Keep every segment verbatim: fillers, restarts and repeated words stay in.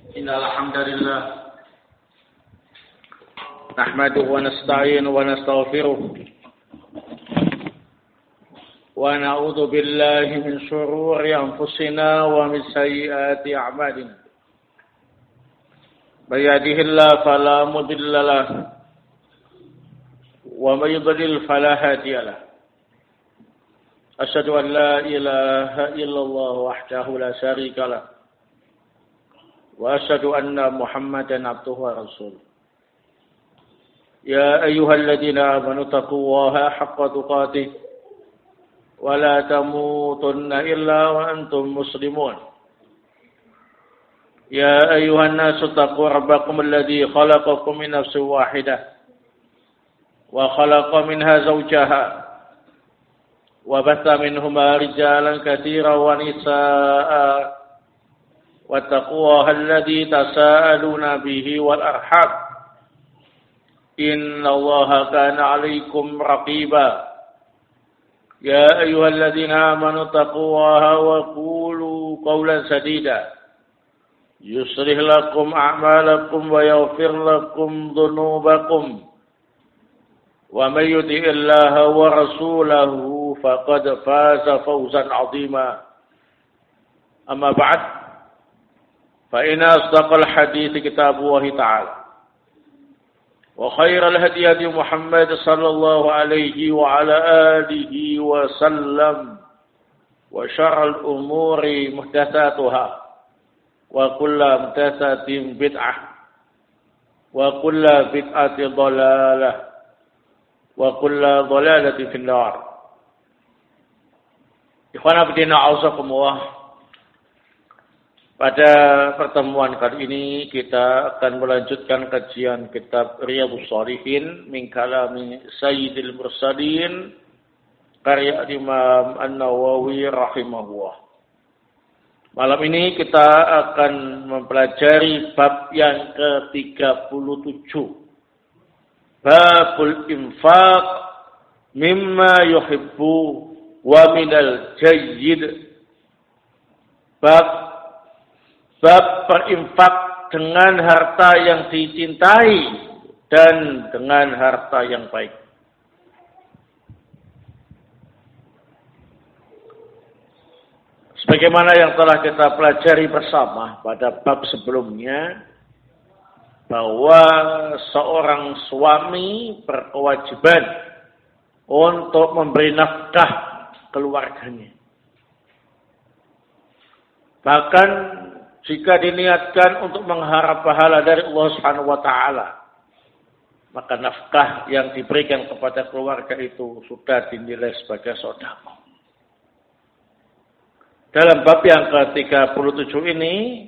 إن الحمد لله نحمده ونستعينه ونستغفره ونعوذ بالله من شرور أنفسنا ومن سيئات أعمالنا من يهده الله فلا مضل له ومن يضلل فلا هادي له أشهد أن لا إله إلا الله وحده لا شريك له وأشهد أن محمدا عبده ورسوله يا أيها الذين آمنوا اتقوا الله حق تقاته ولا تموتن إلا وأنتم مسلمون يا أيها الناس اتقوا ربكم الذي خلقكم من نفس واحدة وخلق منها زوجها وبث منهما رجالا كثيرا ونساء واتقوا الله الذي تساءلون به والأرحام إن الله كان عليكم رقيبا يا أيها الذين آمنوا اتقوا الله وقولوا قولا سديدا يصلح لكم أعمالكم ويغفر لكم ذنوبكم ومن يطع الله ورسوله فقد فاز فوزا عظيما أما بعد فإن أصدق الحديث كتاب الله تعالى وخير الهدي هدي محمد صلى الله عليه وعلى آله وسلم وشر الأمور محدثاتها وكل محدثة بدعة وكل بدعة ضلالة وكل ضلالة في النار. Ikhwan fillah a'azakumullah. Pada pertemuan kali ini kita akan melanjutkan kajian kitab Riyadhus Shalihin min kalami Sayyidil Mursalin karya Imam An-Nawawi rahimahullah. Malam ini kita akan mempelajari bab yang ke tiga puluh tujuh. Babul infaq mimma yuhibbu wa minal jayyid. Bab bab berinfak dengan harta yang dicintai dan dengan harta yang baik. Sebagaimana yang telah kita pelajari bersama pada bab sebelumnya, bahwa seorang suami berkewajiban untuk memberi nafkah keluarganya. Bahkan jika diniatkan untuk mengharap pahala dari Allah Subhanahu wa taala, maka nafkah yang diberikan kepada keluarga itu sudah dinilai sebagai sedekah. Dalam bab yang ke tiga puluh tujuh ini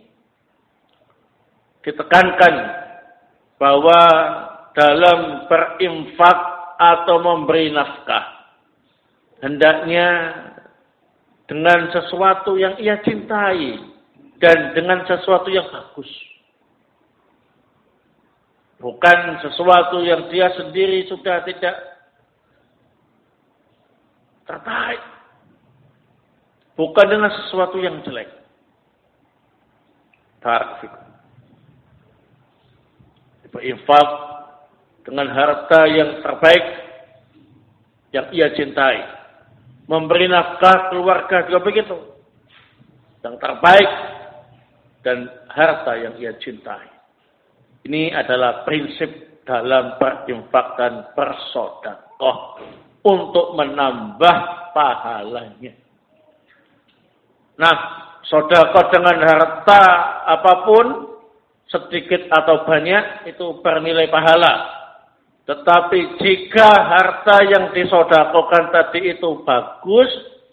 ditekankan bahwa dalam berinfak atau memberi nafkah hendaknya dengan sesuatu yang ia cintai dan dengan sesuatu yang bagus. Bukan sesuatu yang dia sendiri sudah tidak tertarik. Bukan dengan sesuatu yang jelek. Barakallahu. Berinfak dengan harta yang terbaik yang ia cintai. Memberi nafkah keluarga juga begitu. Yang terbaik dan harta yang ia cintai. Ini adalah prinsip dalam berinfak dan bersedekah untuk menambah pahalanya. Nah, sedekah dengan harta apapun, sedikit atau banyak, itu bernilai pahala. Tetapi jika harta yang disedekahkan tadi itu bagus,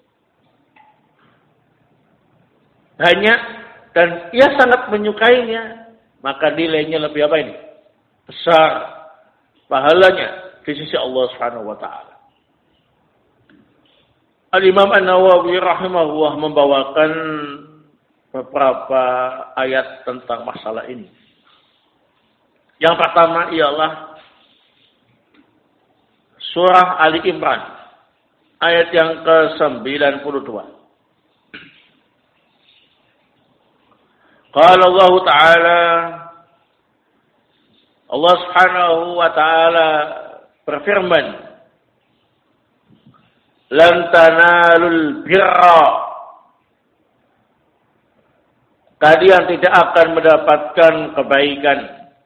banyak, dan ia sangat menyukainya, maka nilainya lebih apa ini? Besar pahalanya di sisi Allah Subhanahu wa taala. Al-Imam An-Nawawi rahimahullah membawakan beberapa ayat tentang masalah ini. Yang pertama ialah surah Ali Imran ayat yang ke sembilan puluh dua. Qala Allah Ta'ala, Allah Subhanahu wa Ta'ala berfirman, "Lan tanalul birra." Kalian tidak akan mendapatkan kebaikan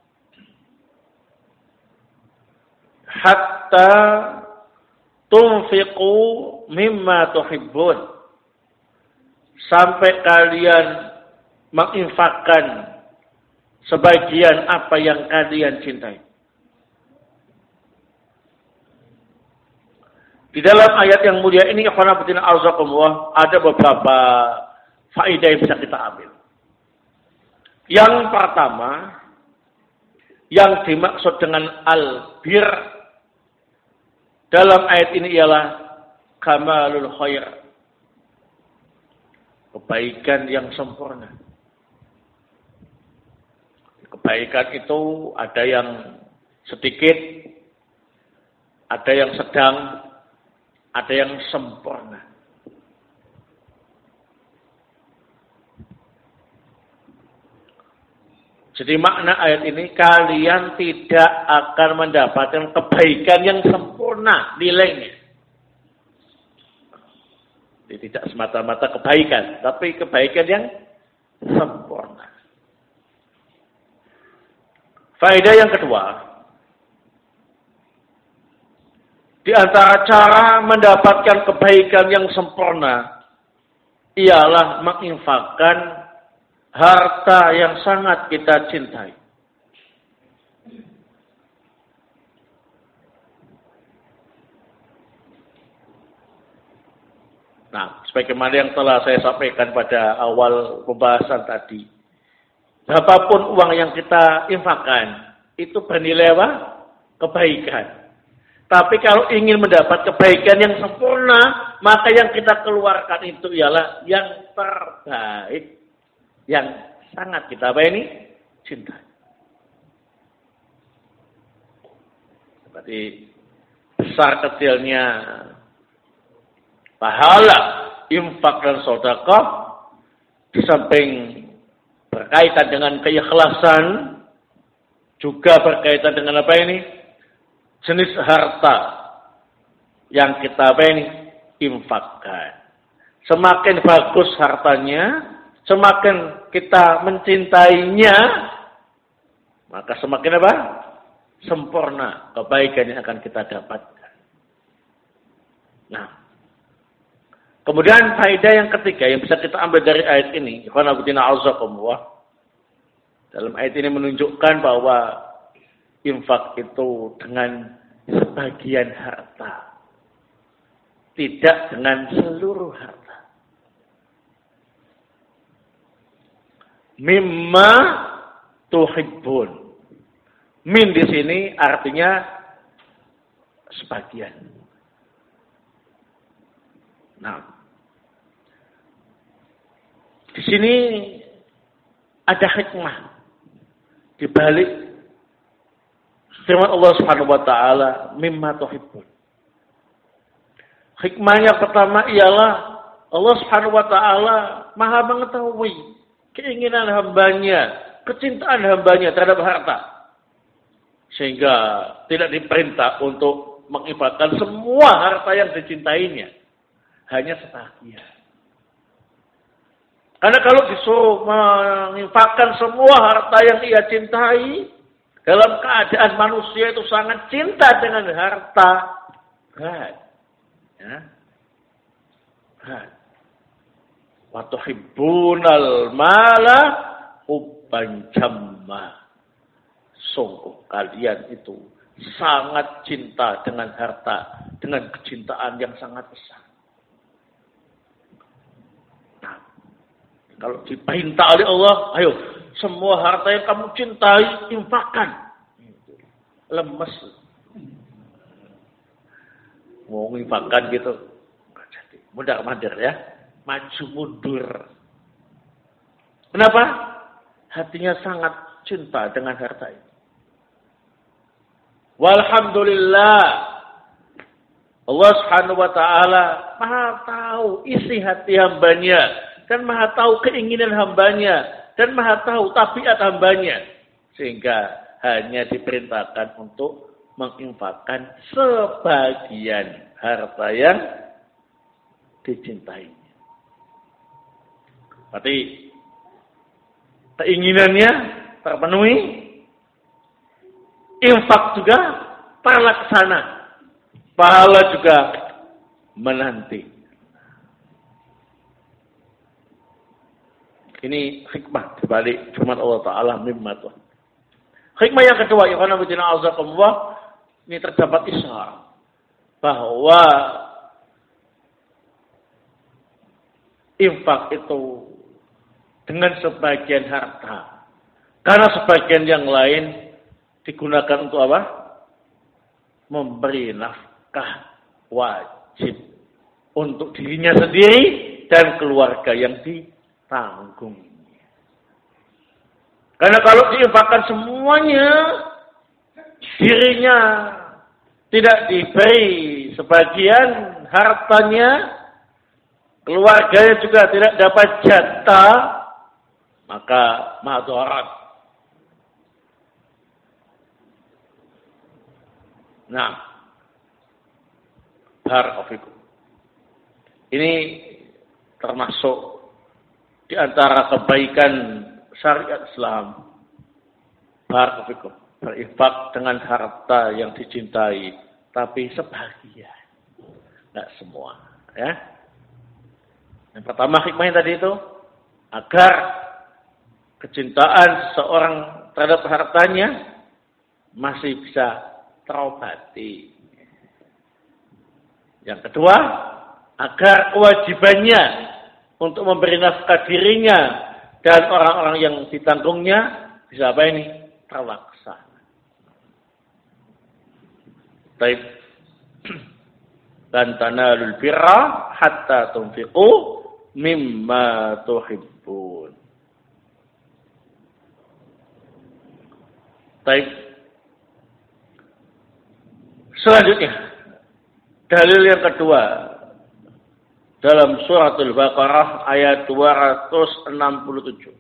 hatta tunfiqu mimma tuhibbun, sampai kalian menginfakkan sebagian apa yang kalian cintai. Di dalam ayat yang mulia ini, ikhwan fillah azakumullah, ada beberapa faedah yang bisa kita ambil. Yang pertama, yang dimaksud dengan al-bir dalam ayat ini ialah kamalul khair, kebaikan yang sempurna. Kebaikan itu ada yang sedikit, ada yang sedang, ada yang sempurna. Jadi makna ayat ini, kalian tidak akan mendapatkan kebaikan yang sempurna nilainya. Jadi tidak semata-mata kebaikan, tapi kebaikan yang sempurna. Faedah yang kedua, di antara cara mendapatkan kebaikan yang sempurna ialah menginfakkan harta yang sangat kita cintai. Nah, sebagaimana yang telah saya sampaikan pada awal pembahasan tadi, berapapun uang yang kita infakkan, itu bernilai apa? Kebaikan. Tapi kalau ingin mendapat kebaikan yang sempurna, maka yang kita keluarkan itu ialah yang terbaik, yang sangat kita apa ini? Cintai. Seperti besar kecilnya pahala infak dan sedekah, di samping berkaitan dengan keikhlasan, juga berkaitan dengan apa ini? Jenis harta yang kita apa ini? Infakkan. Semakin bagus hartanya, semakin kita mencintainya, maka semakin apa? Sempurna kebaikan yang akan kita dapatkan. Nah, kemudian faedah yang ketiga yang bisa kita ambil dari ayat ini, ikhwan fillah azakumullah, dalam ayat ini menunjukkan bahwa infak itu dengan sebagian harta, tidak dengan seluruh harta. Mimma tuhibbun. Min di sini artinya sebagian. Nah, di sini ada hikmah di balik firman Allah Subhanahu wa taala, mimma tuhibbun. Hikmahnya pertama ialah Allah Subhanahu wa taala Maha mengetahui keinginan hambanya, kecintaan hambanya terhadap harta. Sehingga tidak diperintah untuk menginfakkan semua harta yang dicintainya. Hanya sebagian. Karena kalau disuruh menginfakkan semua harta yang ia cintai, dalam keadaan manusia itu sangat cinta dengan harta, berat. Ya. Berat. Wa tuhibbunal mala hubban jamma. Sungguh kalian itu sangat cinta dengan harta, dengan kecintaan yang sangat besar. Nah, kalau diperintah oleh Allah, ayo semua harta yang kamu cintai infakkan. Lemes. Mau infakkan gitu, enggak jadi. Mundar-mandir ya. Maju mundur. Kenapa? Hatinya sangat cinta dengan harta itu. Walhamdulillah. Allah Subhanahu wa taala Maha tahu isi hati hambanya dan Maha tahu keinginan hambanya dan maha tahu tabiat hambanya. Sehingga hanya diperintahkan untuk menginfakkan sebagian harta yang dicintainya. Berarti keinginannya terpenuhi, infak juga terlaksana, pahala juga menanti. Ini hikmah dibalik firman Allah Ta'ala mimma tuh. Hikmah yang kedua, ya karena bidina azakumullah, ini terdapat isyarat bahwa infak itu dengan sebagian harta. Karena sebagian yang lain digunakan untuk apa? Memberi nafkah wajib untuk dirinya sendiri dan keluarga yang ditanggung. Karena kalau diinfakkan semuanya, dirinya tidak diberi sebagian hartanya, keluarganya juga tidak dapat jatah, maka madarat. Nah, barakallahu. Ini termasuk di antara kebaikan syariat Islam. Barakallahu. Berinfak dengan harta yang dicintai, tapi sebagian, tidak semua. Ya. Yang pertama hikmahnya tadi itu agar kecintaan seorang terhadap hartanya masih bisa terobati. Yang kedua, agar kewajibannya untuk memberi nafkah dirinya dan orang-orang yang ditanggungnya bisa apa ini? Terlaksana. Baik. Dan tanalul birra hatta tunfiqu mimma tuhibbun. Baik. Selanjutnya, dalil yang kedua dalam suratul Baqarah ayat dua ratus enam puluh tujuh.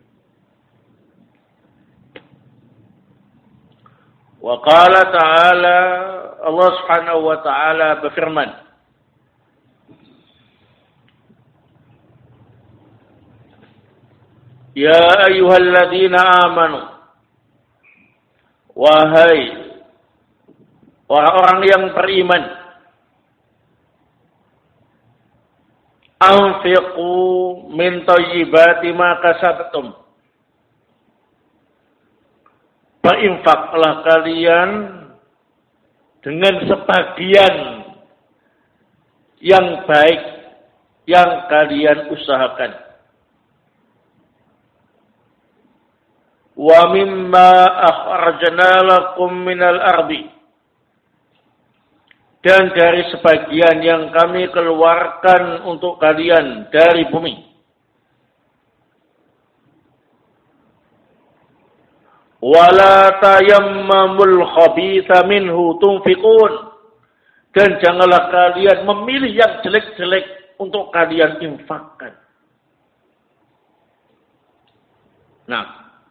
Wa qala ta'ala, Allah Subhanahu wa ta'ala berfirman, Ya ayyuhalladzina amanu, wahai orang-orang yang beriman, anfiqu min thayyibati ma kasabtum. Berinfaklah kalian dengan sebagian yang baik yang kalian usahakan. Wa mimma akhrajna lakum minal ardi. Dan dari sebagian yang kami keluarkan untuk kalian dari bumi. Wala tayammamul khabitha minhu tunfiqun. Dan janganlah kalian memilih yang jelek-jelek untuk kalian infakkan. Nah,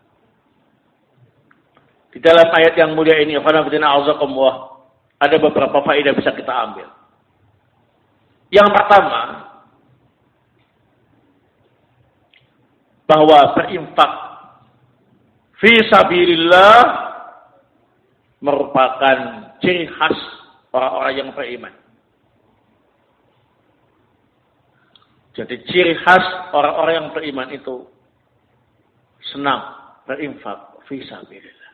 di dalam ayat yang mulia ini, ada beberapa faedah bisa kita ambil. Yang pertama, bahwa berinfak fi sabilillah merupakan ciri khas orang-orang yang beriman. Jadi ciri khas orang-orang yang beriman itu senang berinfak fi sabilillah.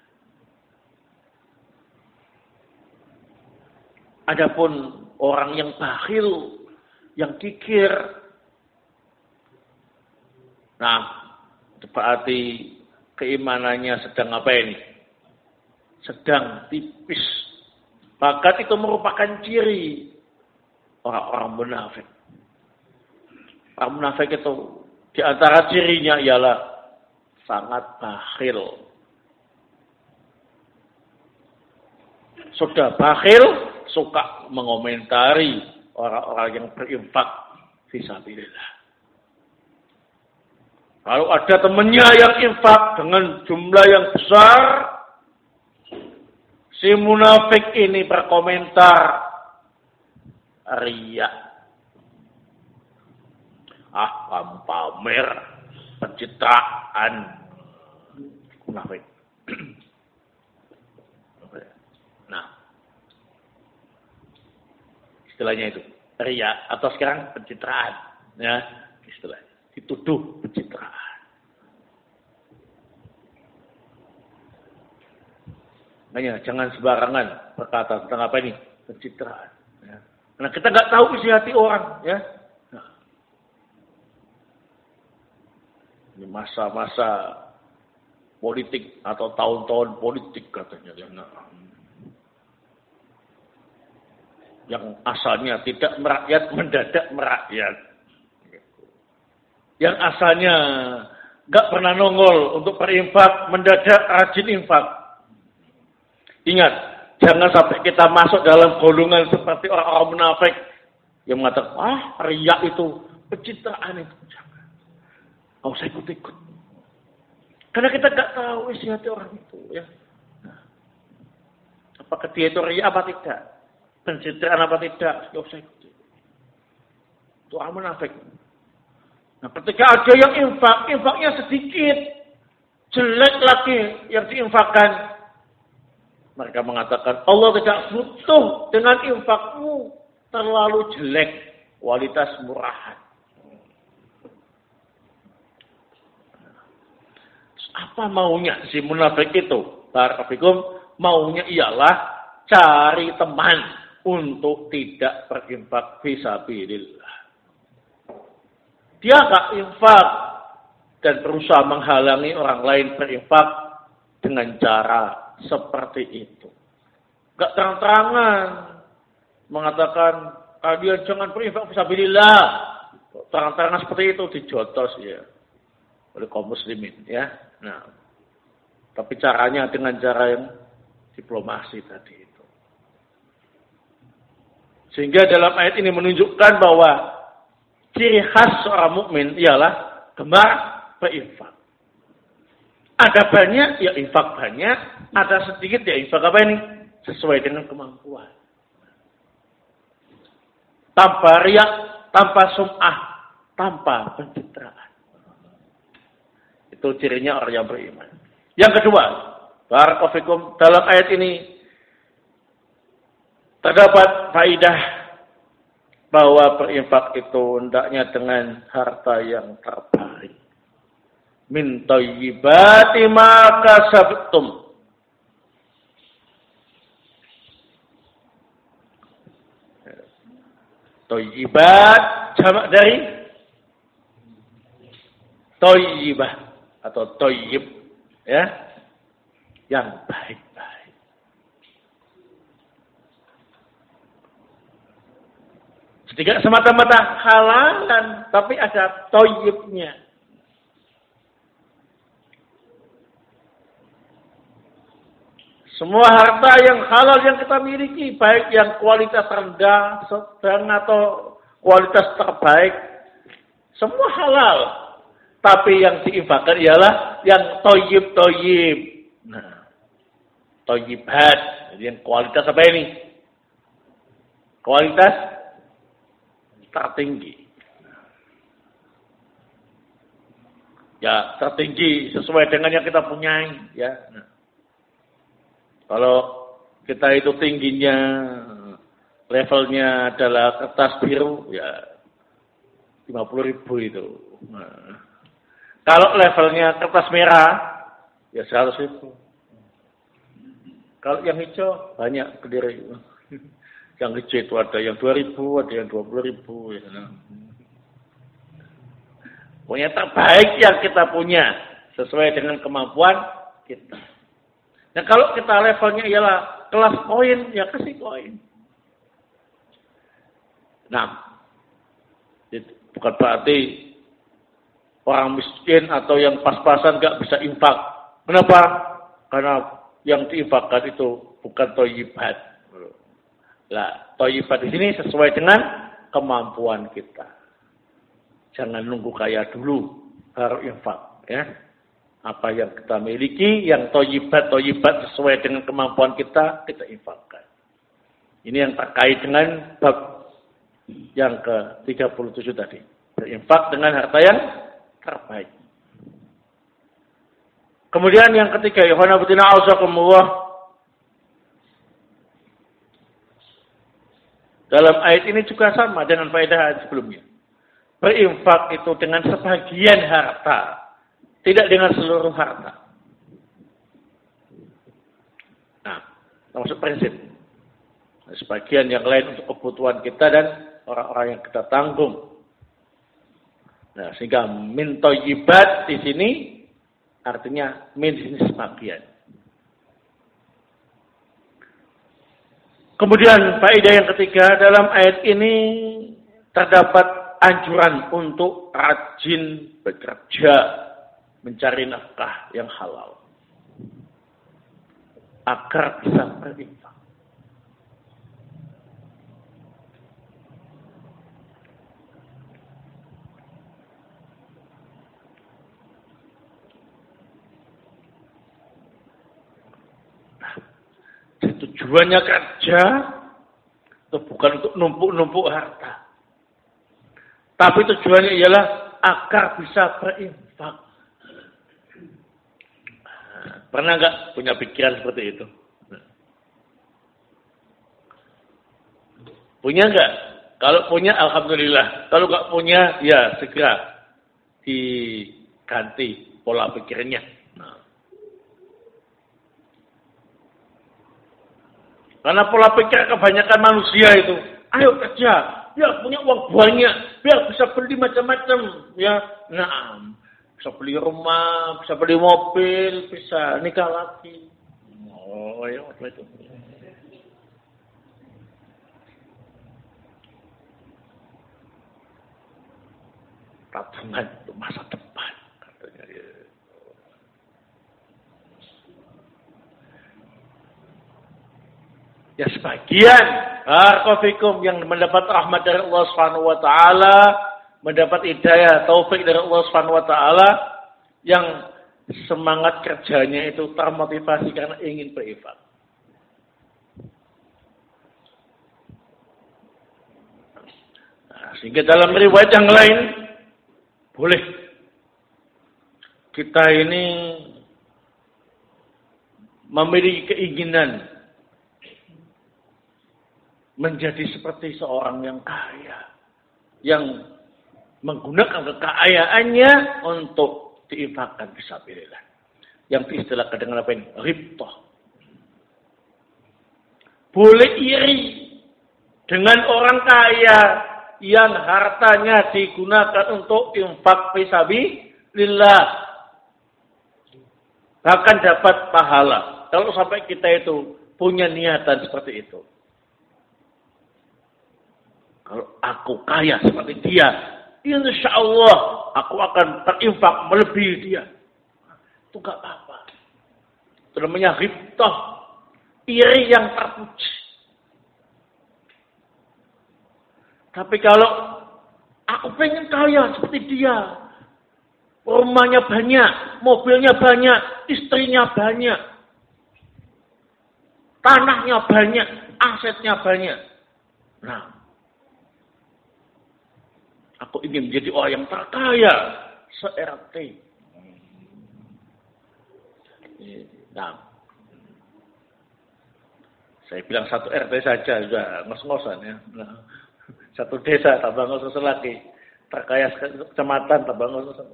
Adapun orang yang bakhil, yang kikir, nah, berarti keimanannya sedang apa ini? Sedang tipis. Bahkan itu merupakan ciri orang-orang munafik. Orang munafik itu di antara cirinya ialah sangat bakhil. Sudah bakhil, suka mengomentari orang-orang yang berinfak fisabilillah. Kalau ada temannya yang infak dengan jumlah yang besar, si munafik ini berkomentar, riya. Ah, kamu pamer, pencitraan. Munafik. Nah, istilahnya itu riya atau sekarang pencitraan, ya istilahnya dituduh pencitraan. Makanya jangan sembarangan berkata tentang apa ini pencitraan. Ya. Karena kita nggak tahu isi hati orang, ya. Nah, ini masa-masa politik atau tahun-tahun politik katanya. Nah, yang asalnya tidak merakyat, mendadak merakyat. Yang asalnya nggak pernah nongol untuk berinfak, mendadak rajin infak. Ingat, jangan sampai kita masuk dalam golongan seperti orang-orang munafik yang mengatakan, ah, riya itu, pencitraan itu. Jangan. Nggak usah ikut-ikut. Karena kita nggak tahu isi hati orang itu. Ya. Nah, apakah dia itu riya apa tidak? Pencitraan apa tidak? Nggak usah ikut. Itu orang munafik. Nah, ketika ada yang infak, infaknya sedikit, jelek lagi yang diinfakkan. Mereka mengatakan, Allah tidak butuh dengan infakmu, terlalu jelek, kualitas murahan. Apa maunya si munafik itu? Barakallahu, maunya ialah cari teman untuk tidak berinfak fisabilillah. Dia gak infak dan berusaha menghalangi orang lain berinfak dengan cara seperti itu. Gak terang-terangan mengatakan kalian jangan berinfak fisabilillah. Terang-terangan seperti itu dijotos ya oleh kaum muslimin ya. Nah, tapi caranya dengan cara yang diplomasi tadi itu. Sehingga dalam ayat ini menunjukkan bahwa ciri khas seorang mukmin ialah gemar berinfak. Ada banyak, ya infak banyak. Ada sedikit, ya infak apa ini? Sesuai dengan kemampuan. Tanpa riak, tanpa sum'ah, tanpa pencitraan. Itu cirinya orang yang beriman. Yang kedua, barakallahu fikum, dalam ayat ini terdapat faidah bahwa berinfak itu hendaknya dengan harta yang terbaik. Min thayyibati ma kasabtum. Thayyibat jamak dari thayyibah atau thayyib ya, yang baik-baik. Tidak semata-mata halalan, tapi ada thayyibnya. Semua harta yang halal yang kita miliki, baik yang kualitas rendah, sedang atau kualitas terbaik, semua halal. Tapi yang diinfakkan ialah yang toyib-toyib. Nah, toyibat. Jadi yang kualitas apa ini? Kualitas tertinggi. Ya, tertinggi sesuai dengan yang kita punyai. Ya. Nah. Kalau kita itu tingginya, levelnya adalah kertas biru, ya lima puluh ribu itu. Nah, kalau levelnya kertas merah, ya seratus ribu. Kalau yang hijau, banyak Kediri. Yang hijau itu ada yang dua ribu, ada yang dua puluh ribu. Ya. Pokoknya terbaik yang kita punya, sesuai dengan kemampuan kita. Nah kalau kita levelnya ialah kelas koin, ya kasih koin. Nah, itu bukan berarti orang miskin atau yang pas-pasan gak bisa infak. Kenapa? Karena yang diinfakkan itu bukan thayyibat. Lah, thayyibat di sini sesuai dengan kemampuan kita. Jangan nunggu kaya dulu. baru infak, ya. Apa yang kita miliki, yang toyibat-toyibat sesuai dengan kemampuan kita, kita infakkan. Ini yang terkait dengan bab yang ke tiga puluh tujuh tadi. Berinfak dengan harta yang terbaik. Kemudian yang ketiga, Yohana Butina Auzakumullah. Dalam ayat ini juga sama dengan faedah ayat sebelumnya. Berinfak itu dengan sebagian harta. Tidak dengan seluruh harta. Nah, termasuk prinsip. Sebagian yang lain untuk kebutuhan kita dan orang-orang yang kita tanggung. Nah, sehingga min thayyibat di sini artinya min di sini sebagian. Kemudian faedah yang ketiga dalam ayat ini terdapat anjuran untuk rajin bekerja mencari nafkah yang halal agar bisa berinfak. Nah, tujuannya kerja itu bukan untuk numpuk-numpuk harta, tapi tujuannya ialah agar bisa berinfak. Pernah nggak punya pikiran seperti itu? Punya nggak? Kalau punya, alhamdulillah. Kalau nggak punya, ya segera diganti pola pikirnya. Nah. Karena pola pikir kebanyakan manusia itu, ayo kerja, biar punya uang banyak, biar bisa beli macam-macam, ya. Nah. Bisa beli rumah, bisa beli mobil, bisa nikah lagi. Oh, ya, apa itu? Tabungan untuk masa depan, katanya. Ya sebagian, barakallahu yang mendapat rahmat dari Allah Subhanahu wa taala, mendapat hidayah, taufik dari Allah Subhanahu wa taala, yang semangat kerjanya itu termotivasi karena ingin berinfak. Nah, sehingga dalam riwayat yang lain boleh kita ini memiliki keinginan menjadi seperti seorang yang kaya, yang menggunakan kekayaannya untuk diinfakkan fisabilillah. Yang diistilahkan dengan apa ini? Ribtoh. Boleh iri dengan orang kaya yang hartanya digunakan untuk infak fisabilillah. Bahkan dapat pahala. Kalau sampai kita itu punya niatan seperti itu. Kalau aku kaya seperti dia, insya Allah aku akan berinfak melebihi dia. Itu gak apa-apa. Itu namanya ghibtah, iri yang terpuji. Tapi kalau aku pengen kaya seperti dia, rumahnya banyak, mobilnya banyak, istrinya banyak, tanahnya banyak, asetnya banyak. Nah, aku ingin menjadi orang yang terkaya se-R T. Nah, saya bilang satu R T saja sudah ngos-ngosan ya. Nah, satu desa tambah ngos-ngosan lagi, terkaya kecamatan tambah ngos-ngosan.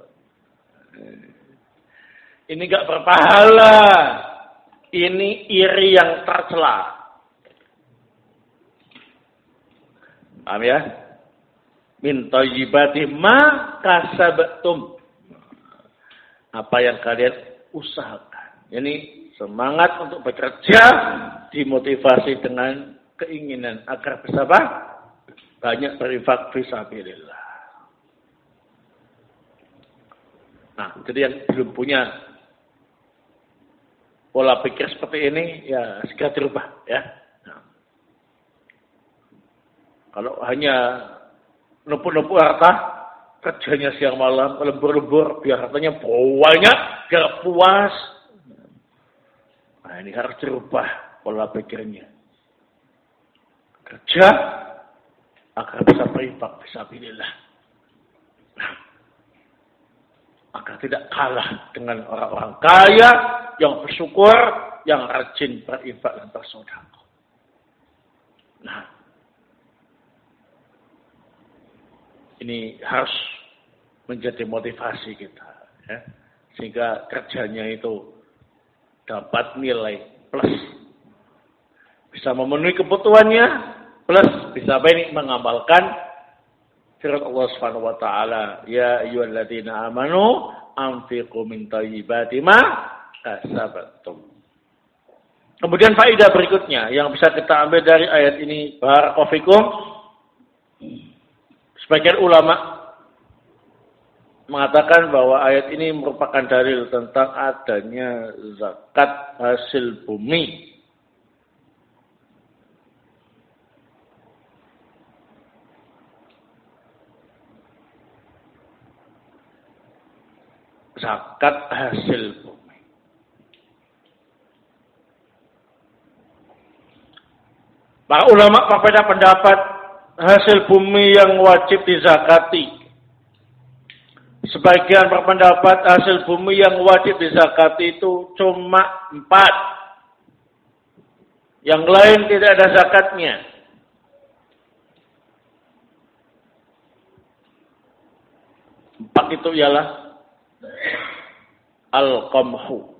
Ini enggak berpahala. Ini iri yang tercela. Paham ya? Min thayyibati ma kasabtum. Apa yang kalian usahakan. Ini semangat untuk bekerja dimotivasi dengan keinginan agar bisa apa? Banyak berinfak fisabilillah. Nah, jadi yang belum punya pola pikir seperti ini, ya segera dirubah ya. Nah. Kalau hanya numpuk-numpuk harta, kerjanya siang malam, lembur-lembur, biar hartanya banyak, biar puas. Nah, ini harus dirubah pola pikirnya. Kerja agar bisa berinfak fisabilillah. Nah, agar tidak kalah dengan orang-orang kaya yang bersyukur, yang rajin berinfak dan bersedekah. Nah, ini harus menjadi motivasi kita, ya, sehingga kerjanya itu dapat nilai plus, bisa memenuhi kebutuhannya, plus bisa apa ini mengamalkan firman Allah Subhanahu wa taala, ya ayyuhalladzina amanu anfiqu min thayyibati ma kasabtum. Kemudian faedah berikutnya yang bisa kita ambil dari ayat ini, barakallahu fikum, sebagian ulama mengatakan bahwa ayat ini merupakan dalil tentang adanya zakat hasil bumi. Zakat hasil bumi. Para ulama berbeda pendapat hasil bumi yang wajib dizakati. Sebagian berpendapat hasil bumi yang wajib dizakati itu cuma empat. Yang lain tidak ada zakatnya. Empat itu ialah al-qamhu.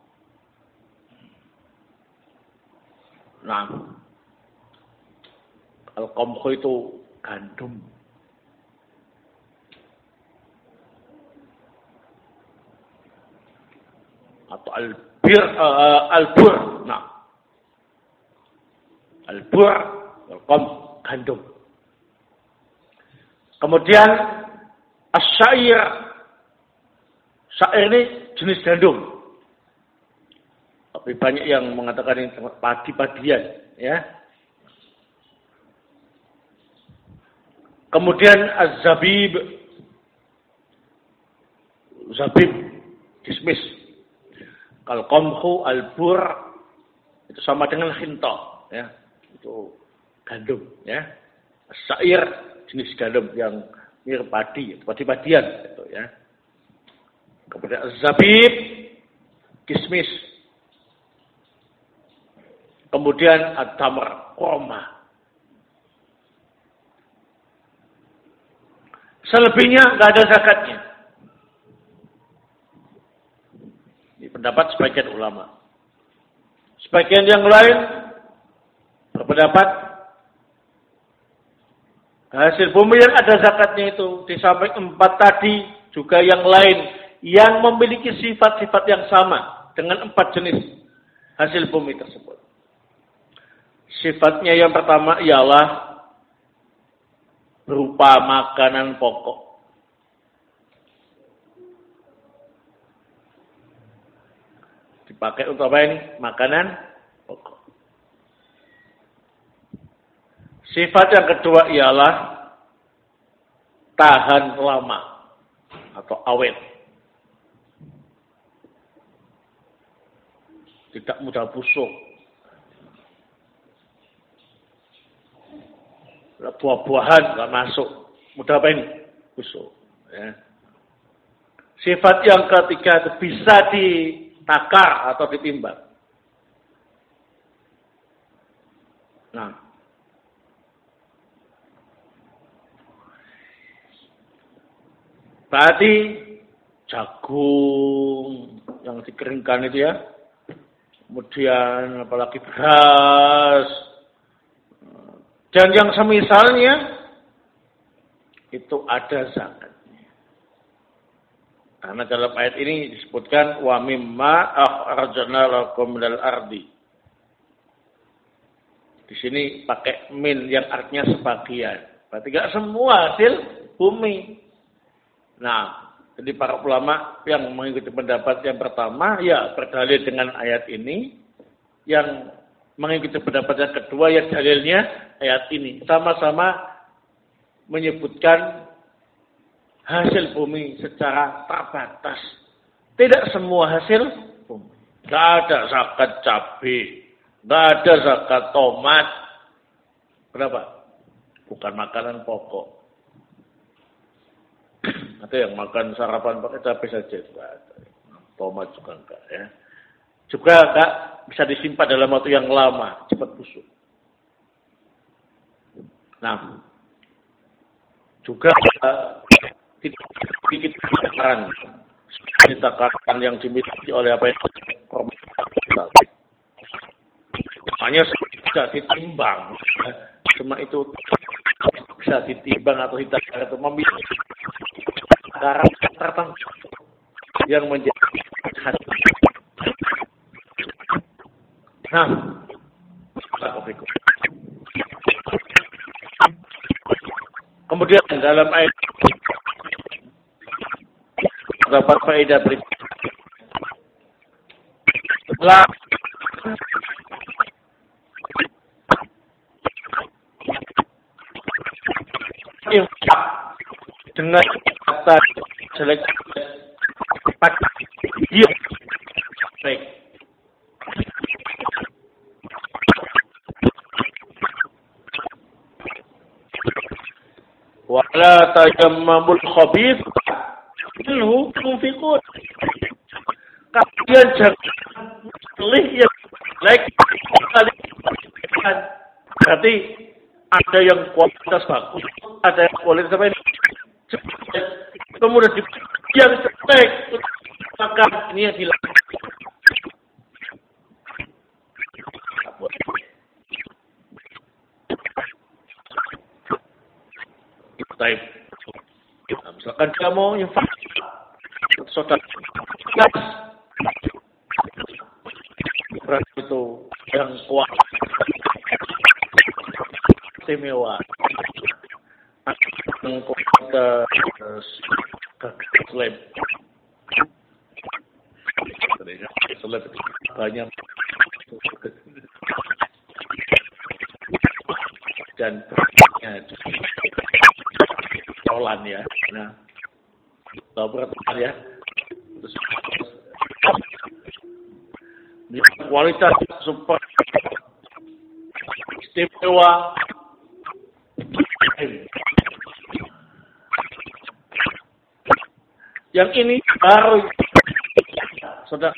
Nah, al-qamhu itu gandum. Atau al-bir, uh, al-bur. Nah, al-bur, al-qamh, gandum. Kemudian as-syair. Syair ini jenis gandum. Tapi banyak yang mengatakan ini padi-padian, ya. Kemudian az-zabib. Zabib, kismis. Al-qamhu, al-bur itu sama dengan hinta, ya. Itu gandum, ya. Syair jenis gandum yang mirip padi, padi-padian gitu, ya. Kemudian az-zabib, kismis. Kemudian ad-tamr, kurma. Selebihnya enggak ada zakatnya. Pendapat sebagian ulama. Sebagian yang lain berpendapat hasil bumi yang ada zakatnya itu di samping empat tadi juga yang lain yang memiliki sifat-sifat yang sama dengan empat jenis hasil bumi tersebut. Sifatnya yang pertama ialah berupa makanan pokok. Dipakai untuk apa ini? Makanan pokok. Sifat yang kedua ialah tahan lama atau awet. Tidak mudah busuk. Buah-buahan nggak masuk. Mudah apa ini? Busuk. Ya. Sifat yang ketiga itu bisa di takar atau ditimbang. Nah, berarti jagung yang dikeringkan itu ya, kemudian apalagi beras, dan yang semisalnya itu ada zakat. Karena dalam ayat ini disebutkan wa mimma akhrajna lakum minal ardi. Di sini pakai min yang artinya sebagian. Berarti enggak semua hasil bumi. Nah, jadi para ulama yang mengikuti pendapat yang pertama ya berdalil dengan ayat ini, yang mengikuti pendapat yang kedua ya dalilnya ayat ini. Sama-sama menyebutkan hasil bumi secara terbatas. Tidak semua hasil bumi. Tidak ada zakat cabai, tidak ada zakat tomat. Kenapa? Bukan makanan pokok. Ada yang makan sarapan pakai cabai saja. Tomat juga enggak ya. Juga enggak bisa disimpan dalam waktu yang lama, cepat busuk. Nah, juga tidak sedikit takaran, takaran yang dimiliki oleh apa yang hanya bisa ditimbang, cuma itu bisa ditimbang atau ditakar itu memiliki takaran tertentu yang menjadi hati. Nah, kemudian dalam ayat terdapat faedah berikut. Setelah infak dengan kata jelek dia baik. Wala tajammamul khabith minhu tunfiqun. Kalian jangan pilih yang baik kalian. Berarti ada yang kualitas bagus, ada yang kualitas apa ini? Kemudian yang jelek, maka ini yang dilakukan. Baik. Nah, misalkan kamu infak saudara beras itu yang kuat istimewa yang ke slab slab banyak dan Olan ya, nah, tahu perhatian ya. Terus, kualitas super istimewa. Yang ini baru, saudara.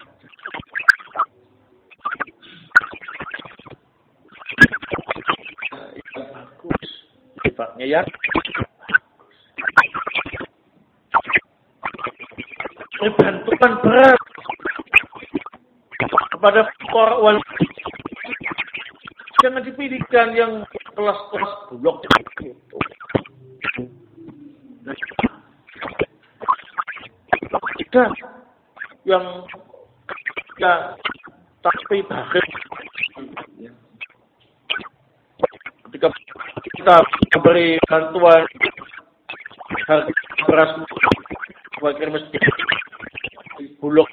Yang bagus, sifatnya ya. Bantuan berat kepada para wali. Jangan dipilihkan yang kelas-kelas blok itu. Tidak yang ya tapi bakhil. Ketika kita memberi bantuan harga beras sebagai masjid bulog,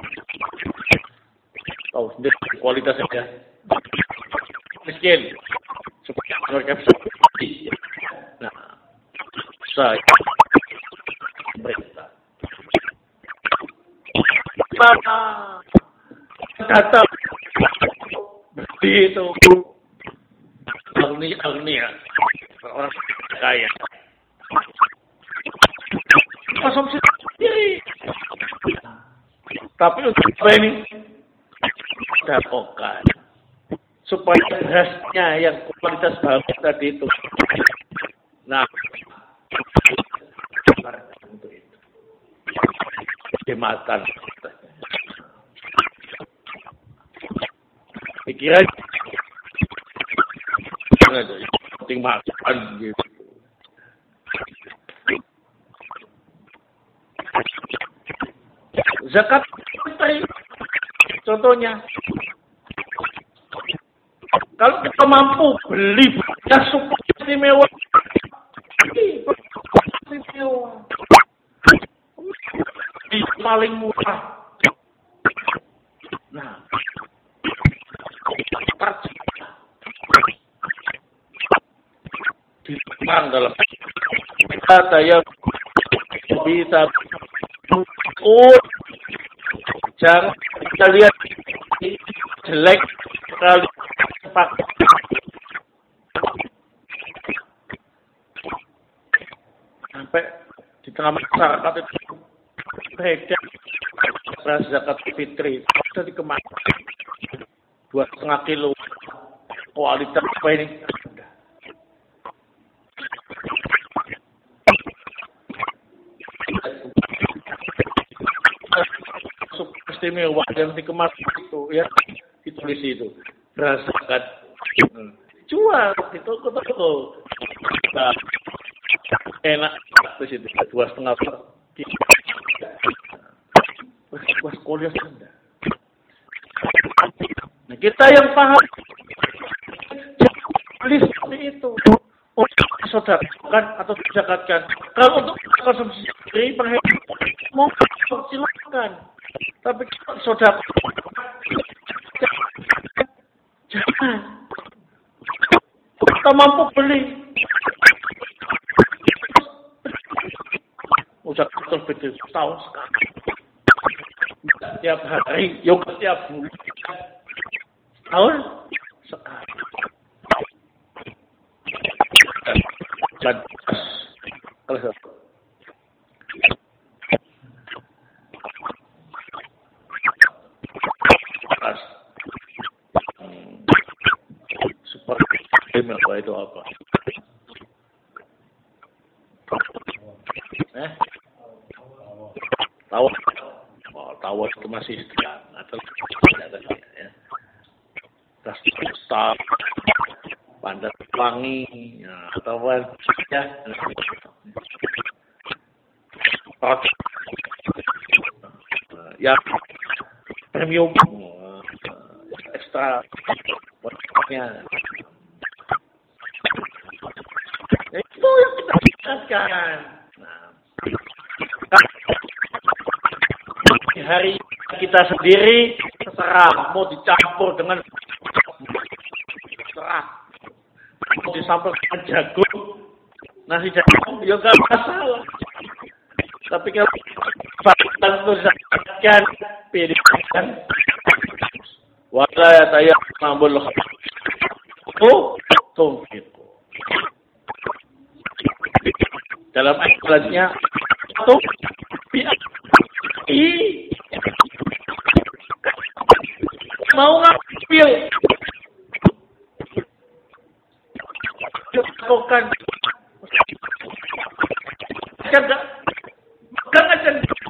tahu sendiri kualitasnya ya. Miskin supaya mereka bisa. Nah, saya berita. Mana kata itu agni agni ya orang kaya. Konsumsi sendiri. Tapi untuk apa ini? Dapokan. Supaya berasnya yang kualitas bagus tadi itu. Nah, untuk itu. Dimakan. Pikiran. Penting makan gitu. Zakat contohnya, kalau kita mampu beli beras super istimewa, istimewa, di paling murah. Nah, di dalam kata yang khabitha. Oh, jangan kita lihat jelek sekali pakai. Sampai di tengah masyarakat itu beda zakat fitri jadi kemana dua setengah kilo kualitas apa ini istimewa yang dikemas itu ya ditulis itu beras zakat jual di toko-toko nah, enak di situ dua setengah kilo was kuliah Anda. Nah, kita yang paham tulis seperti itu untuk saudarakan atau zakatkan. Kalau untuk konsumsi sendiri mau silakan. Tapi saudara jangan. Kita mampu beli. Usaha betul tahun sekali. Setiap hari, yoga setiap bulan, tahun sekali. Dan kalau super email itu apa? Eh? Tahu? Tawar itu masih sedang atau ya. Rasta pandai pelangi ya, tawar ya. Ya premium ekstra warnanya. Itu yang kita ingatkan. Nah, hari kita sendiri terserah mau dicampur dengan terserah mau dicampur dengan jagung nasi jagung ya nggak masalah tapi kalau bahkan itu zakatkan pilihkan wala yatayam mambul itu tunfiqu dalam ayat selanjutnya itu i mau ngambil lakukan kada kan aja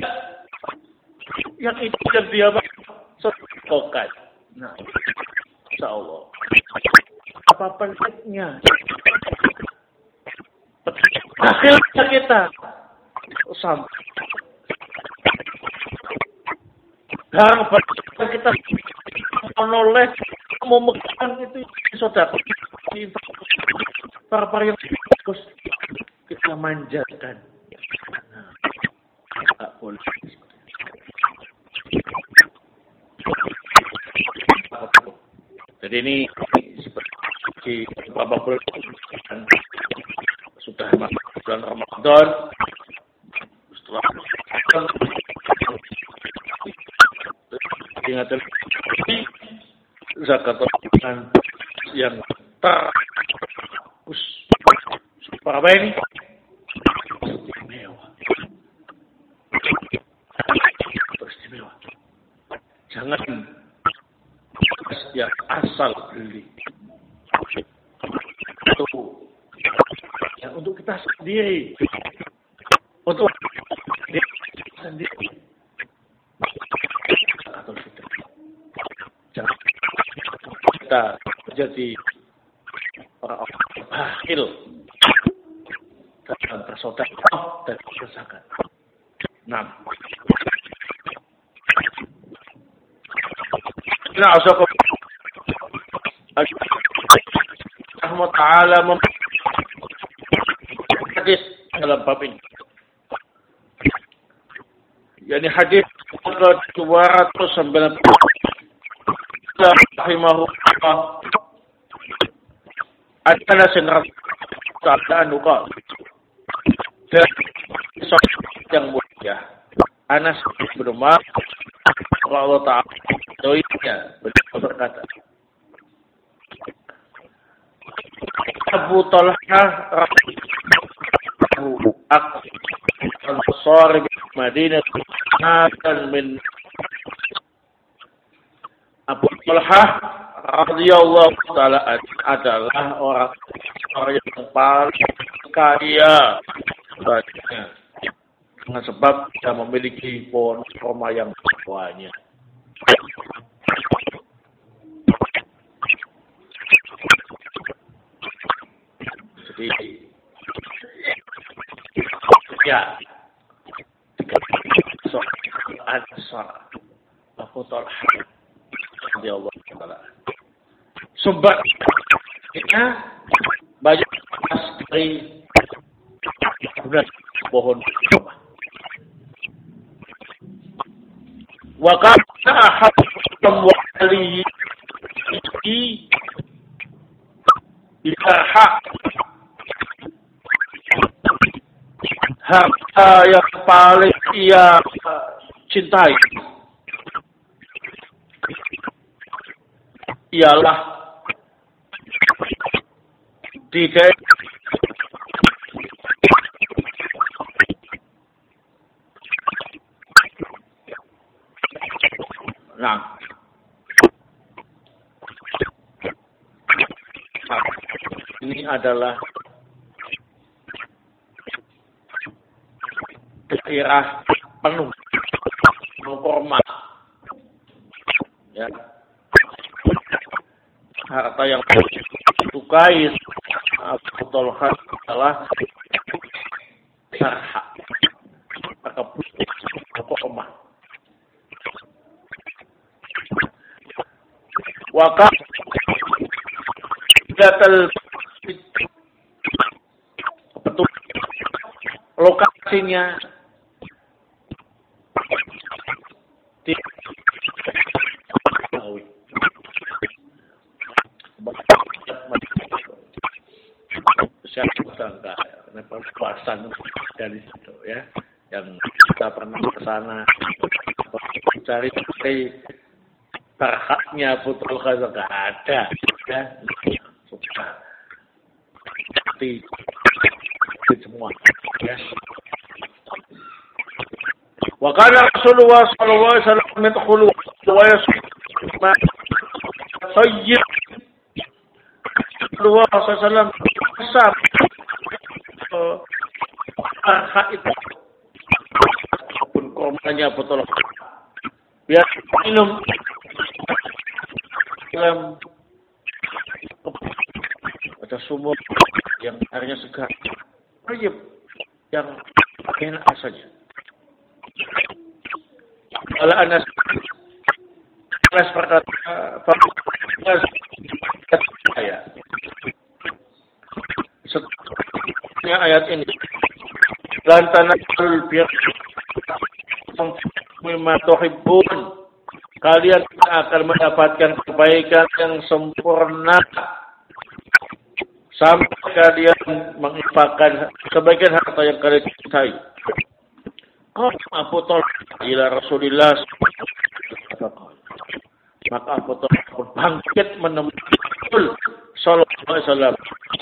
yang itu yang dia lakukan nah insyaallah apa pentingnya akhir kita sampai Harap kita menoleh memegang itu saudara para para yang terus kita manjakan. Tak boleh. Jadi ini seperti beberapa bulan sudah masuk bulan Ramadan. Setelah ingatan zakat yang terus para apa ini istimewa istimewa jangan yang asal beli itu yang untuk kita sendiri untuk diri sendiri jangan kita menjadi orang-orang bakhil dalam bersedekah dan berzakat. Nah, Nah, asyukur Allah Ta'ala hadis dalam bab ini. Yani hadis dua ratus sembilan puluh rahimahullah Anas bin Rabi'ah anhu qala yang mulia. Anas bin Malik Allah Ta'ala doinya berkata, Abu Talha Al-Ansari bin Madinah akan min Abu Talha radhiyallahu ta'ala adalah orang orang yang paling kaya banyak. Dengan sebab dia memiliki pohon kurma yang banyak. Jadi, ya, soal Ansar, Abu Talha, radhiyallahu ta'ala. Sumbernya banyak dari pohon kurma. Wa kana ahadum walihi ilaha harta yang paling ia cintai ialah tidak nah ini adalah daerah penuh penuh kurma ya, harta yang disukai Abu Talha adalah sarha kebun kurma. Waka datal betul lokasinya di kawasan dari situ ya, yang kita pernah ke sana cari cari terhaknya putul khaza nggak ada ya, sudah seperti semua ya. Wa kana Rasulullah sallallahu alaihi wasallam yadkhulu wa yasma sayyid Rasulullah sallallahu alaihi wasallam besar arha itu pun korbannya betul biar minum dalam ada sumur yang airnya segar, air yang enak rasanya. Kalau Anas Anas berkata, saya setelahnya ayat ini, lantanakul bir mimma tuhibbun, kalian akan mendapatkan kebaikan yang sempurna sampai kalian menginfakkan sebagian harta yang kalian cintai. Oh, Abu Talha ila Rasulillah, maka Abu Talha pun bangkit menemui Rasul sallallahu alaihi wasallam.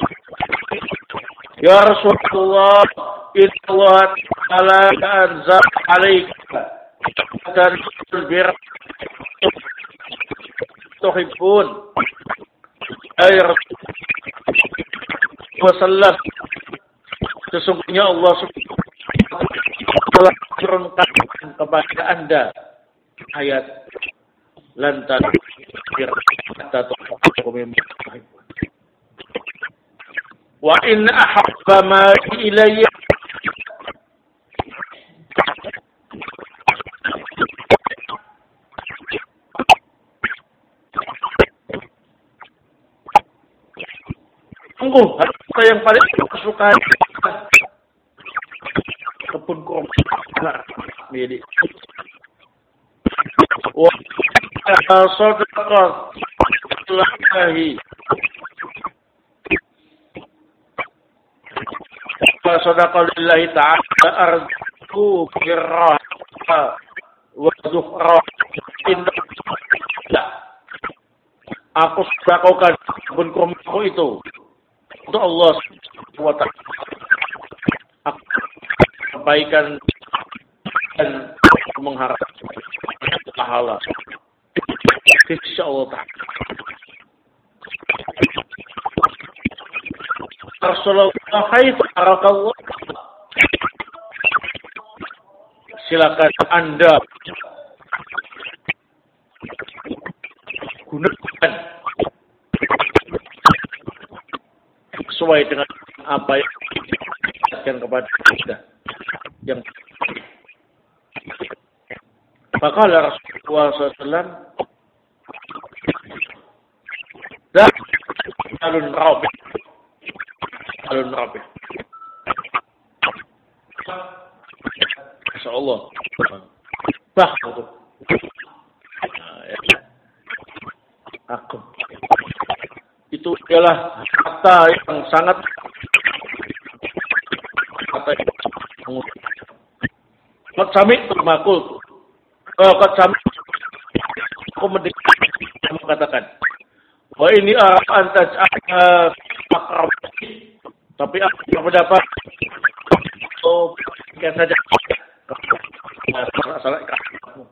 Ya Rasulullah, inna Allah ta'ala anzal alaika dan bir tuhibbun air wasallam, sesungguhnya Allah telah turunkan kepada anda ayat lantan bir wa in ahabba ma ilayya sungguh harta yang paling kesukaan kebun kurma milik wa sadaqah lillahi wa sadaqah lillahi ta'ala arz Aku kira wa zuhra indah. Aku sedekahkan kebun kurmaku itu untuk Allah subhanahu wa taala. Aku sampaikan dan mengharap pahala. Insyaallah ta'ala. Rasulullah haitsu barakallah. Silakan Anda gunakan sesuai dengan apa yang diberikan kepada kita. Yang maka Rasulullah shallallahu alaihi wasallam dah alun rabi alun rabi insyaallah bah itu aku itu adalah kata yang sangat kata yang kot sami termakul oh kot sami aku mendengar mengatakan wah ini antas akrab tapi aku mendapat oh kan saja salah kamu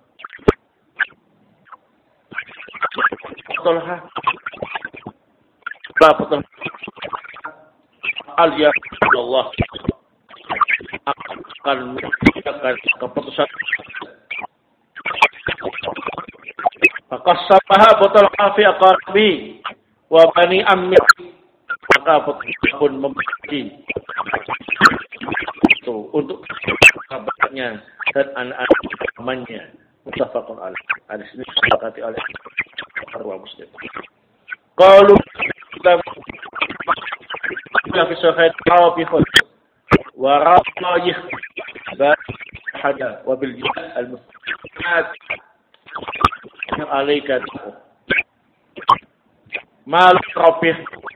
betul ha betul al ya Allah akan menetapkan keputusan maka sahabatul kafi aqabi wa bani ammi maka pun membagi itu untuk sahabatnya dan anak-anak temannya muttafaqun alaih. Hadis ini disepakati oleh para muslim. Qalu kita fi sahih al-Bukhari wa ra'ayih hada wa bil jihad al-mustaqad alaika mal rabih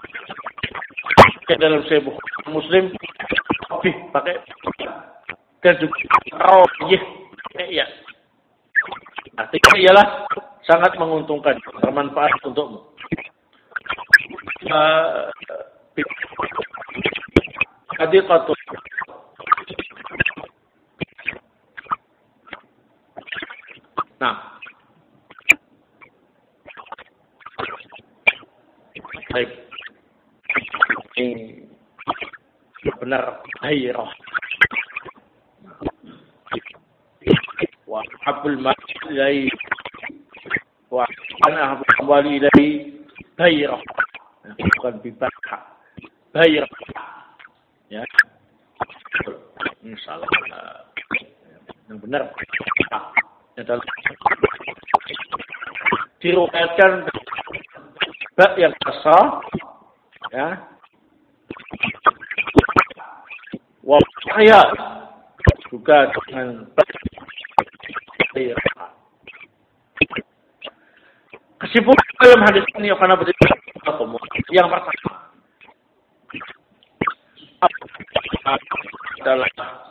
ke dalam sahih Muslim rabih pakai dan juga rabih ya artinya ialah sangat menguntungkan bermanfaat untukmu. Hadiqatul nah baik ini benar hairah wa habul ma'ilai wa ana habul ilai hairah bukan bibakha hairah ya insyaallah yang benar adalah diriwayatkan bak yang kasar ya wa saya juga dengan kesimpulan dalam hadis ini akan berikut yang pertama adalah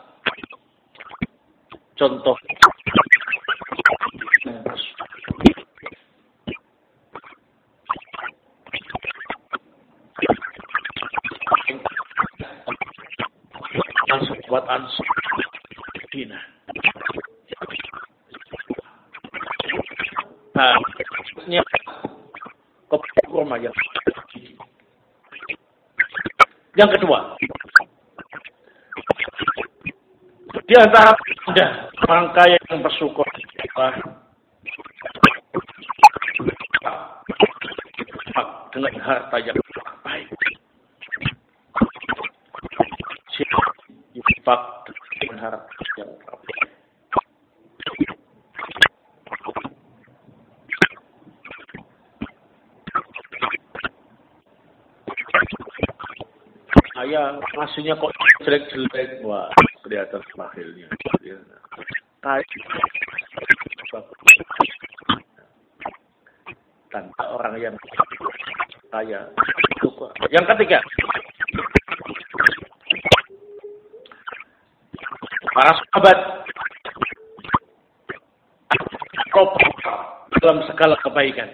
contoh buat ansur dina. Nah, ini kurma ya. Yang kedua, di antara Anda orang kaya yang bersyukur dengan harta yang baik. Infak dengan harta yang baik. Saya ngasihnya kok jelek-jelek, wah kelihatan mahilnya. Kayak tanpa orang yang kaya. Yang ketiga, para sahabat dalam segala kebaikan.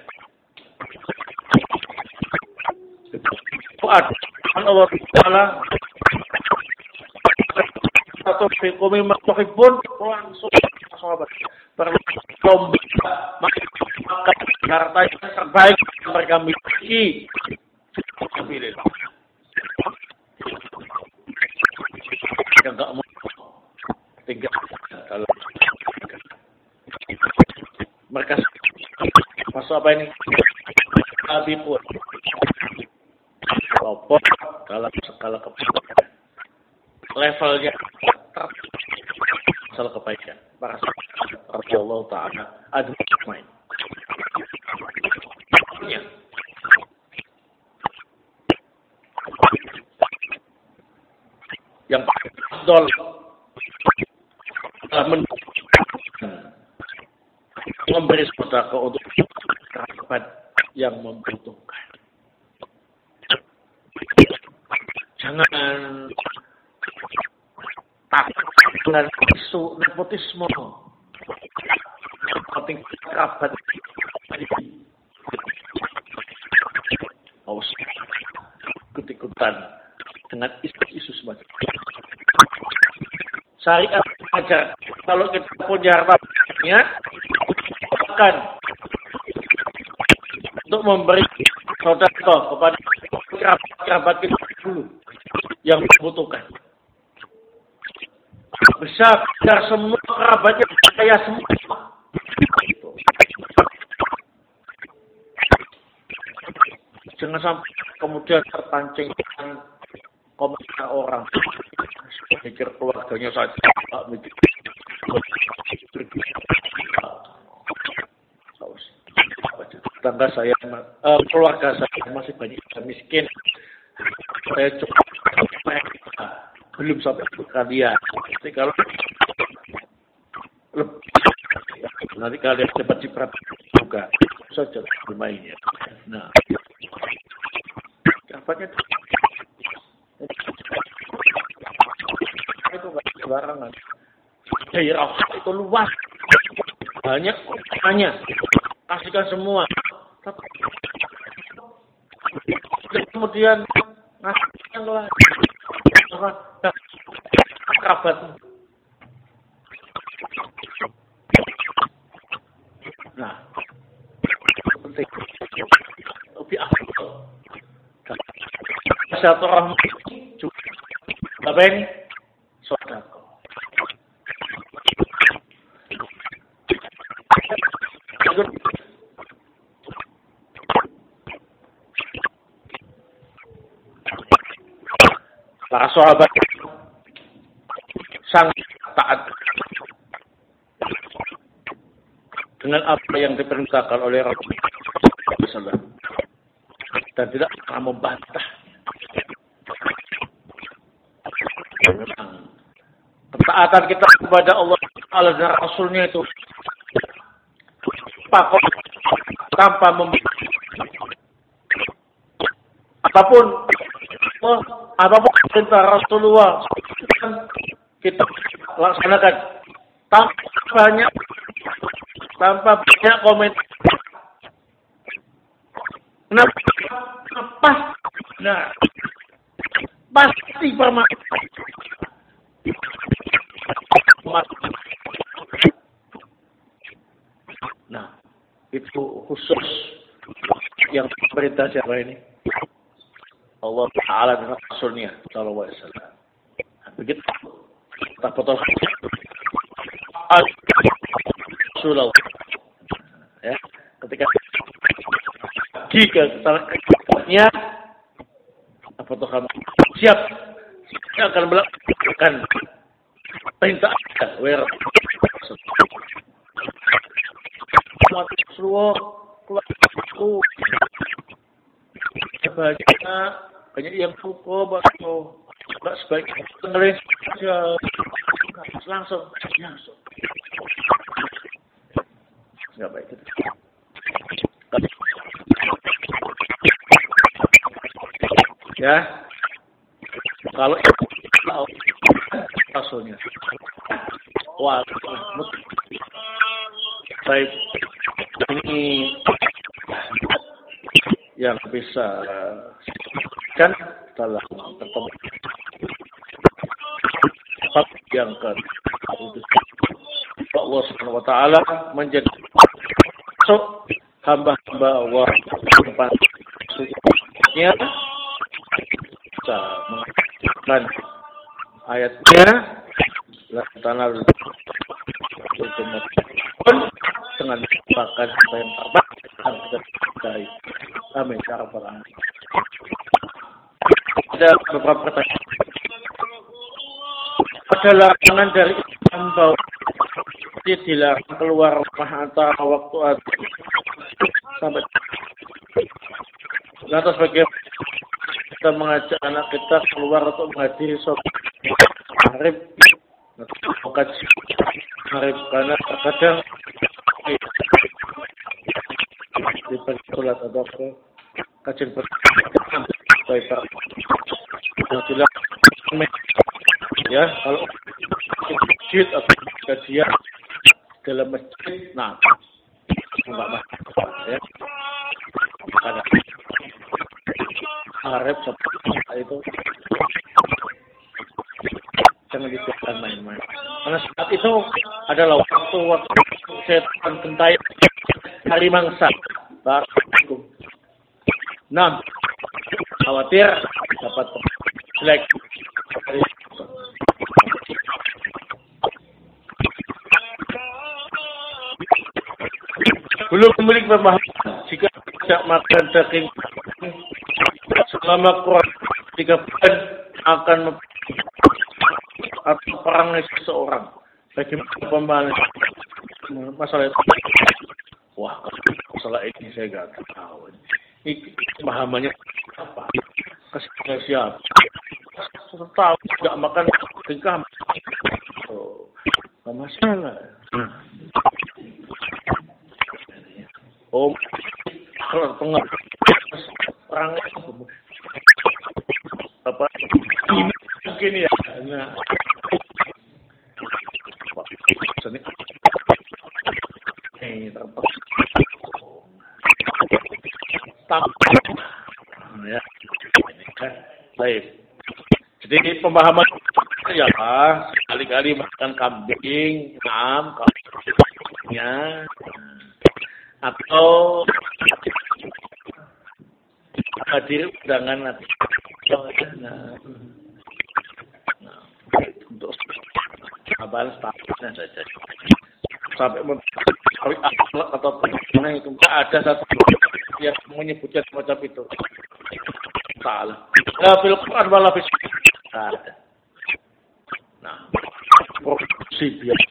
Allah Taala atau fiqumi makhifun langsung sahabat berlomba maka harta yang terbaik yang mereka miliki. Yang enggak mau tinggal kalau mereka masuk apa ini? Nabi pun lopot dalam segala kebaikan. Levelnya masalah kebaikan. Para sahabat radhiyallahu ta'ala ajma'in. Yang afdal memberi sedekah untuk kerabat yang membutuhkan. Jangan takut dengan isu nepotisme. Penting kerabat. Awas ikut-ikutan dengan isu-isu semacam itu. Syariat ajar kalau kita punya hartanya akan untuk memberi sedekah kepada kerabat kita dulu yang membutuhkan. Besar besar semua kerabatnya kaya semua. Jangan sampai kemudian terpancing dengan komentar orang. Mikir keluarganya saja, tak mikir tangga saya, uh, keluarga saya masih banyak yang miskin. Saya cukup belum sampai ke kalian. Jadi kalau lebih, nanti kalian dapat diperhatikan juga saja bermainnya. Nah, dapatnya itu nggak sembarangan. Daerah itu luas, banyak orangnya, kasihkan semua. Kemudian ngasih yang lain, kerabat. Nah, penting. Lebih afdal. Satu rahmat juga. Apa ini? Sedekah. Para sahabat sangat taat dengan apa yang diperintahkan oleh Rasulullah shallallahu alaihi wasallam dan tidak pernah membantah. Ketaatan kita kepada Allah Taala dan Rasulnya itu pakok tanpa membantah apapun apapun perintah Rasulullah kita laksanakan tanpa banyak tanpa banyak komentar. Kenapa? Pas, nah, pasti permasalahan. Nah, itu khusus yang perintah siapa ini? Allah Taala dan Rasulnya Sallallahu Alaihi Wasallam. Begitu. Tak betul. Rasulullah. Ya, ketika jika kita apa tuh kamu siap, kita akan melakukan perintah where Rasulullah keluargaku banyak banyak yang suka bakso nggak sebaiknya ngelis aja langsung langsung nggak baik itu. Ya, kalau Rasulnya. Wah, baik ini yang bisa kan telah bertemu yang ke Allah Subhanahu wa taala menjadi masuk hamba-hamba Allah depannya bisa mengajarkan ayatnya la tanal dengan bahkan apa yang terbaik akan kita capai. Amin ya rabbal alamin. Ada beberapa pertanyaan. Ada larangan dari Islam bahwa dilarang keluar rumah antara waktu azan sampai lantas bagaimana kita mengajak anak kita keluar untuk menghadiri sholat maghrib maghrib karena terkadang di sholat atau ke kajian baik yang tidak ya kalau masjid atau kajian dalam masjid, nah enggak masalah ya. Ada harap seperti itu jangan dibiarkan main-main. Karena saat itu adalah waktu waktu setan kentai hari mangsa. Barakallahu. Nah, khawatir dapat jelek. Belum memiliki pemahaman jika tidak makan daging selama kurang tiga bulan akan atau perangnya seseorang. Bagaimana pemahaman masalah itu? Wah, masalah ini saya nggak tahu. Ini pemahamannya apa? Kesalahan siapa? Tahu tidak makan daging oh, nggak masalah. Oh, kalau tengah perang apa ini mungkin ya, nah, ini ya, baik. Jadi pemahaman ya, sekali-kali makan kambing, enam kambingnya. Atau hadir undangan nanti. Nah, nah, untuk abal statusnya saja. Sampai mencari akhlak atau bagaimana itu ada satu yang menyebutkan semacam itu. Salah. La fil Quran wala fis ada. Nah, produksi biar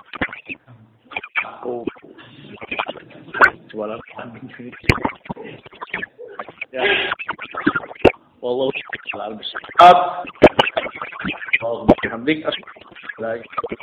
aku jualan kambing ya. Wallahu a'lam bishawab. Allahumma hamdik.